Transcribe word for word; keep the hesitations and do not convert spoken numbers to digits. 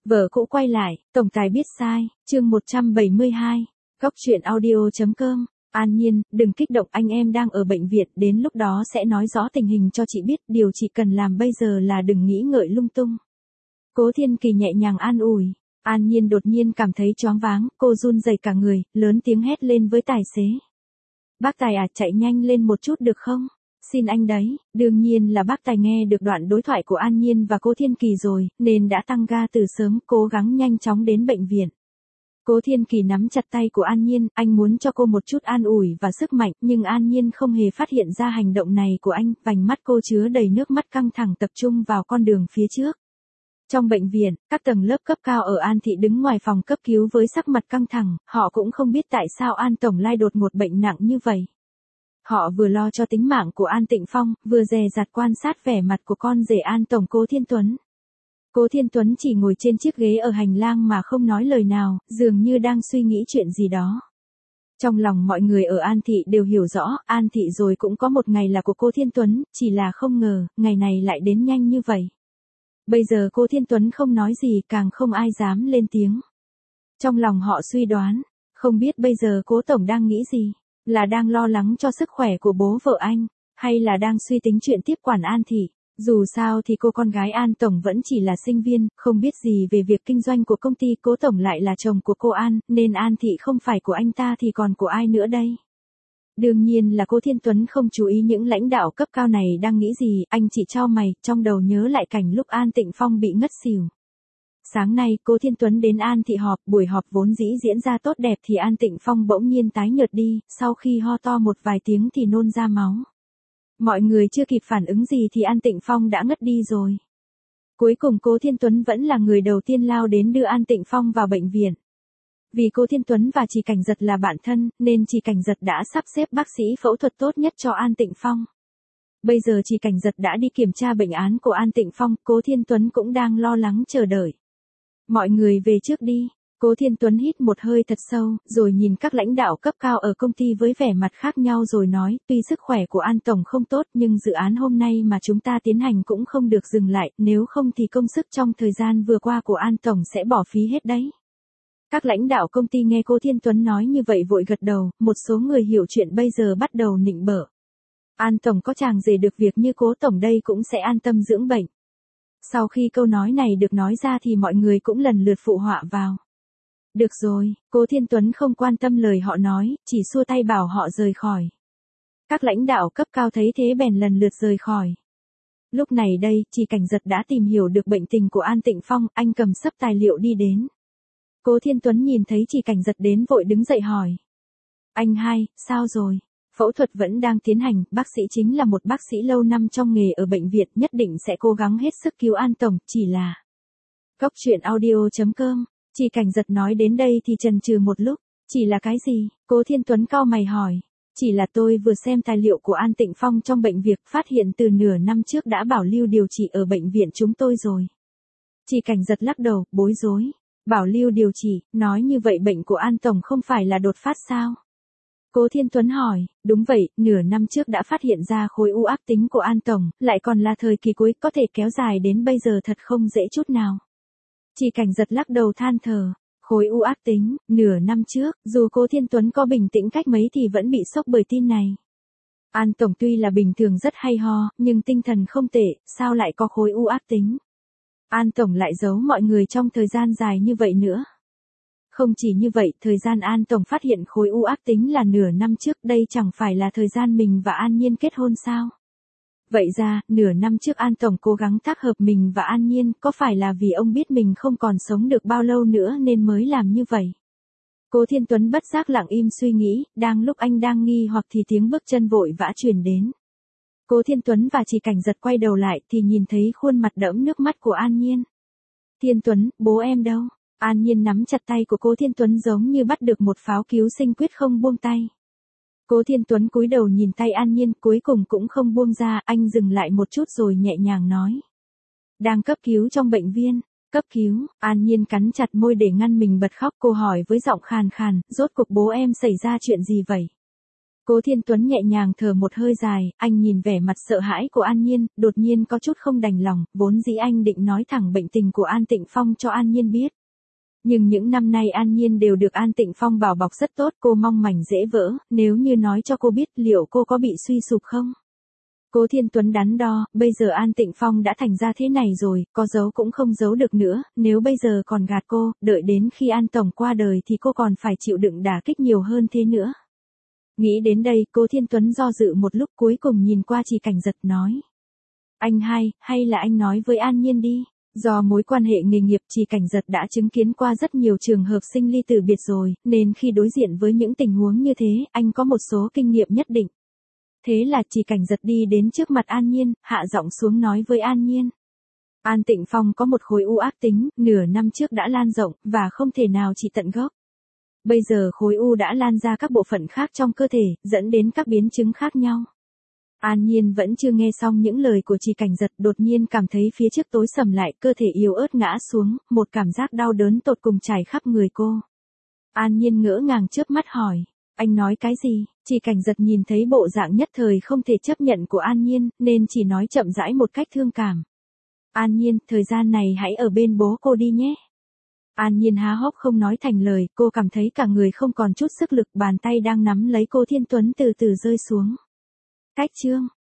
Vợ cũ quay lại, tổng tài biết sai, chương một trăm bảy mươi hai, góc truyện audio.com, An Nhiên, đừng kích động, anh em đang ở bệnh viện, đến lúc đó sẽ nói rõ tình hình cho chị biết, điều chị cần làm bây giờ là đừng nghĩ ngợi lung tung. Cố Thiên Kỳ nhẹ nhàng an ủi, An Nhiên đột nhiên cảm thấy choáng váng, cô run rẩy cả người, lớn tiếng hét lên với tài xế. Bác Tài à, chạy nhanh lên một chút được không? Xin anh đấy, đương nhiên là bác Tài nghe được đoạn đối thoại của An Nhiên và Cố Thiên Kỳ rồi, nên đã tăng ga từ sớm, cố gắng nhanh chóng đến bệnh viện. Cố Thiên Kỳ nắm chặt tay của An Nhiên, anh muốn cho cô một chút an ủi và sức mạnh, nhưng An Nhiên không hề phát hiện ra hành động này của anh, vành mắt cô chứa đầy nước mắt căng thẳng tập trung vào con đường phía trước. Trong bệnh viện, các tầng lớp cấp cao ở An Thị đứng ngoài phòng cấp cứu với sắc mặt căng thẳng, họ cũng không biết tại sao An Tổng Lai đột ngột bệnh nặng như vậy. Họ vừa lo cho tính mạng của An Tịnh Phong, vừa dè dặt quan sát vẻ mặt của con rể An Tổng Cố Thiên Tuấn. Cố Thiên Tuấn chỉ ngồi trên chiếc ghế ở hành lang mà không nói lời nào, dường như đang suy nghĩ chuyện gì đó. Trong lòng mọi người ở An Thị đều hiểu rõ, An Thị rồi cũng có một ngày là của Cố Thiên Tuấn, chỉ là không ngờ, ngày này lại đến nhanh như vậy. Bây giờ Cố Thiên Tuấn không nói gì, càng không ai dám lên tiếng. Trong lòng họ suy đoán, không biết bây giờ Cố Tổng đang nghĩ gì, là đang lo lắng cho sức khỏe của bố vợ anh, hay là đang suy tính chuyện tiếp quản An Thị. Dù sao thì cô con gái An Tổng vẫn chỉ là sinh viên, không biết gì về việc kinh doanh của công ty. Cố Tổng lại là chồng của cô An, nên An Thị không phải của anh ta thì còn của ai nữa đây. Đương nhiên là Cố Thiên Tuấn không chú ý những lãnh đạo cấp cao này đang nghĩ gì, anh chỉ chau mày, trong đầu nhớ lại cảnh lúc An Tịnh Phong bị ngất xỉu. Sáng nay, Cố Thiên Tuấn đến An Thị họp, buổi họp vốn dĩ diễn ra tốt đẹp thì An Tịnh Phong bỗng nhiên tái nhợt đi, sau khi ho to một vài tiếng thì nôn ra máu. Mọi người chưa kịp phản ứng gì thì An Tịnh Phong đã ngất đi rồi. Cuối cùng Cố Thiên Tuấn vẫn là người đầu tiên lao đến đưa An Tịnh Phong vào bệnh viện. Vì Cố Thiên Tuấn và Trì Cảnh Giật là bạn thân, nên Trì Cảnh Giật đã sắp xếp bác sĩ phẫu thuật tốt nhất cho An Tịnh Phong. Bây giờ Trì Cảnh Giật đã đi kiểm tra bệnh án của An Tịnh Phong, Cố Thiên Tuấn cũng đang lo lắng chờ đợi. Mọi người về trước đi. Cố Thiên Tuấn hít một hơi thật sâu, rồi nhìn các lãnh đạo cấp cao ở công ty với vẻ mặt khác nhau rồi nói, tuy sức khỏe của An Tổng không tốt nhưng dự án hôm nay mà chúng ta tiến hành cũng không được dừng lại, nếu không thì công sức trong thời gian vừa qua của An Tổng sẽ bỏ phí hết đấy. Các lãnh đạo công ty nghe Cố Thiên Tuấn nói như vậy vội gật đầu, một số người hiểu chuyện bây giờ bắt đầu nịnh bợ. An Tổng có chàng rể được việc như Cố Tổng đây cũng sẽ an tâm dưỡng bệnh. Sau khi câu nói này được nói ra thì mọi người cũng lần lượt phụ họa vào. Được rồi, Cố Thiên Tuấn không quan tâm lời họ nói, chỉ xua tay bảo họ rời khỏi. Các lãnh đạo cấp cao thấy thế bèn lần lượt rời khỏi. Lúc này đây, Trì Cảnh Giật đã tìm hiểu được bệnh tình của An Tịnh Phong, anh cầm sấp tài liệu đi đến. Cố Thiên Tuấn nhìn thấy Trì Cảnh Giật đến vội đứng dậy hỏi. Anh hai, sao rồi? Phẫu thuật vẫn đang tiến hành, bác sĩ chính là một bác sĩ lâu năm trong nghề ở bệnh viện, nhất định sẽ cố gắng hết sức cứu An Tổng, chỉ là... Góc truyện audio.com, Trì Cảnh Giật nói đến đây thì chần chừ một lúc, chỉ là cái gì? Cố Thiên Tuấn cau mày hỏi. Chỉ là tôi vừa xem tài liệu của An Tịnh Phong trong bệnh viện, phát hiện từ nửa năm trước đã bảo lưu điều trị ở bệnh viện chúng tôi rồi. Trì Cảnh Giật lắc đầu, bối rối. Bảo lưu điều trị, nói như vậy bệnh của An Tổng không phải là đột phát sao? Cố Thiên Tuấn hỏi, đúng vậy, nửa năm trước đã phát hiện ra khối u ác tính của An Tổng, lại còn là thời kỳ cuối, có thể kéo dài đến bây giờ thật không dễ chút nào. Trì Cảnh Giật lắc đầu than thở, khối u ác tính, nửa năm trước, dù Cố Thiên Tuấn có bình tĩnh cách mấy thì vẫn bị sốc bởi tin này. An Tổng tuy là bình thường rất hay ho, nhưng tinh thần không tệ, sao lại có khối u ác tính? An Tổng lại giấu mọi người trong thời gian dài như vậy nữa. Không chỉ như vậy, thời gian An Tổng phát hiện khối u ác tính là nửa năm trước, đây chẳng phải là thời gian mình và An Nhiên kết hôn sao? Vậy ra, nửa năm trước An Tổng cố gắng tác hợp mình và An Nhiên, có phải là vì ông biết mình không còn sống được bao lâu nữa nên mới làm như vậy? Cố Thiên Tuấn bất giác lặng im suy nghĩ, đang lúc anh đang nghi hoặc thì tiếng bước chân vội vã truyền đến. Cố Thiên Tuấn và Trì Cảnh Giật quay đầu lại thì nhìn thấy khuôn mặt đẫm nước mắt của An Nhiên. Thiên Tuấn, bố em đâu? An Nhiên nắm chặt tay của Cố Thiên Tuấn giống như bắt được một pháo cứu sinh quyết không buông tay. Cố Thiên Tuấn cúi đầu nhìn tay An Nhiên, cuối cùng cũng không buông ra, anh dừng lại một chút rồi nhẹ nhàng nói. Đang cấp cứu trong bệnh viện. Cấp cứu, An Nhiên cắn chặt môi để ngăn mình bật khóc, cô hỏi với giọng khàn khàn, rốt cuộc bố em xảy ra chuyện gì vậy? Cố Thiên Tuấn nhẹ nhàng thở một hơi dài, anh nhìn vẻ mặt sợ hãi của An Nhiên, đột nhiên có chút không đành lòng, vốn dĩ anh định nói thẳng bệnh tình của An Tịnh Phong cho An Nhiên biết. Nhưng những năm nay An Nhiên đều được An Tịnh Phong bảo bọc rất tốt, cô mong mảnh dễ vỡ, nếu như nói cho cô biết liệu cô có bị suy sụp không? Cố Thiên Tuấn đắn đo, bây giờ An Tịnh Phong đã thành ra thế này rồi, có giấu cũng không giấu được nữa, nếu bây giờ còn gạt cô, đợi đến khi An Tổng qua đời thì cô còn phải chịu đựng đả kích nhiều hơn thế nữa. Nghĩ đến đây, Cố Thiên Tuấn do dự một lúc cuối cùng nhìn qua Chỉ Cảnh Giật nói. Anh hai, hay là anh nói với An Nhiên đi. Do mối quan hệ nghề nghiệp Chỉ Cảnh Giật đã chứng kiến qua rất nhiều trường hợp sinh ly tử biệt rồi, nên khi đối diện với những tình huống như thế, anh có một số kinh nghiệm nhất định. Thế là Chỉ Cảnh Giật đi đến trước mặt An Nhiên, hạ giọng xuống nói với An Nhiên. An Tịnh Phong có một khối u ác tính, nửa năm trước đã lan rộng, và không thể nào trị tận gốc. Bây giờ khối u đã lan ra các bộ phận khác trong cơ thể, dẫn đến các biến chứng khác nhau. An Nhiên vẫn chưa nghe xong những lời của Chỉ Cảnh Giật, đột nhiên cảm thấy phía trước tối sầm lại, cơ thể yếu ớt ngã xuống, một cảm giác đau đớn tột cùng trải khắp người cô. An Nhiên ngỡ ngàng chớp mắt hỏi, anh nói cái gì? Chỉ Cảnh Giật nhìn thấy bộ dạng nhất thời không thể chấp nhận của An Nhiên, nên chỉ nói chậm rãi một cách thương cảm. An Nhiên, thời gian này hãy ở bên bố cô đi nhé. An Nhiên há hốc không nói thành lời, cô cảm thấy cả người không còn chút sức lực, bàn tay đang nắm lấy Cố Thiên Tuấn từ từ rơi xuống. Cách chương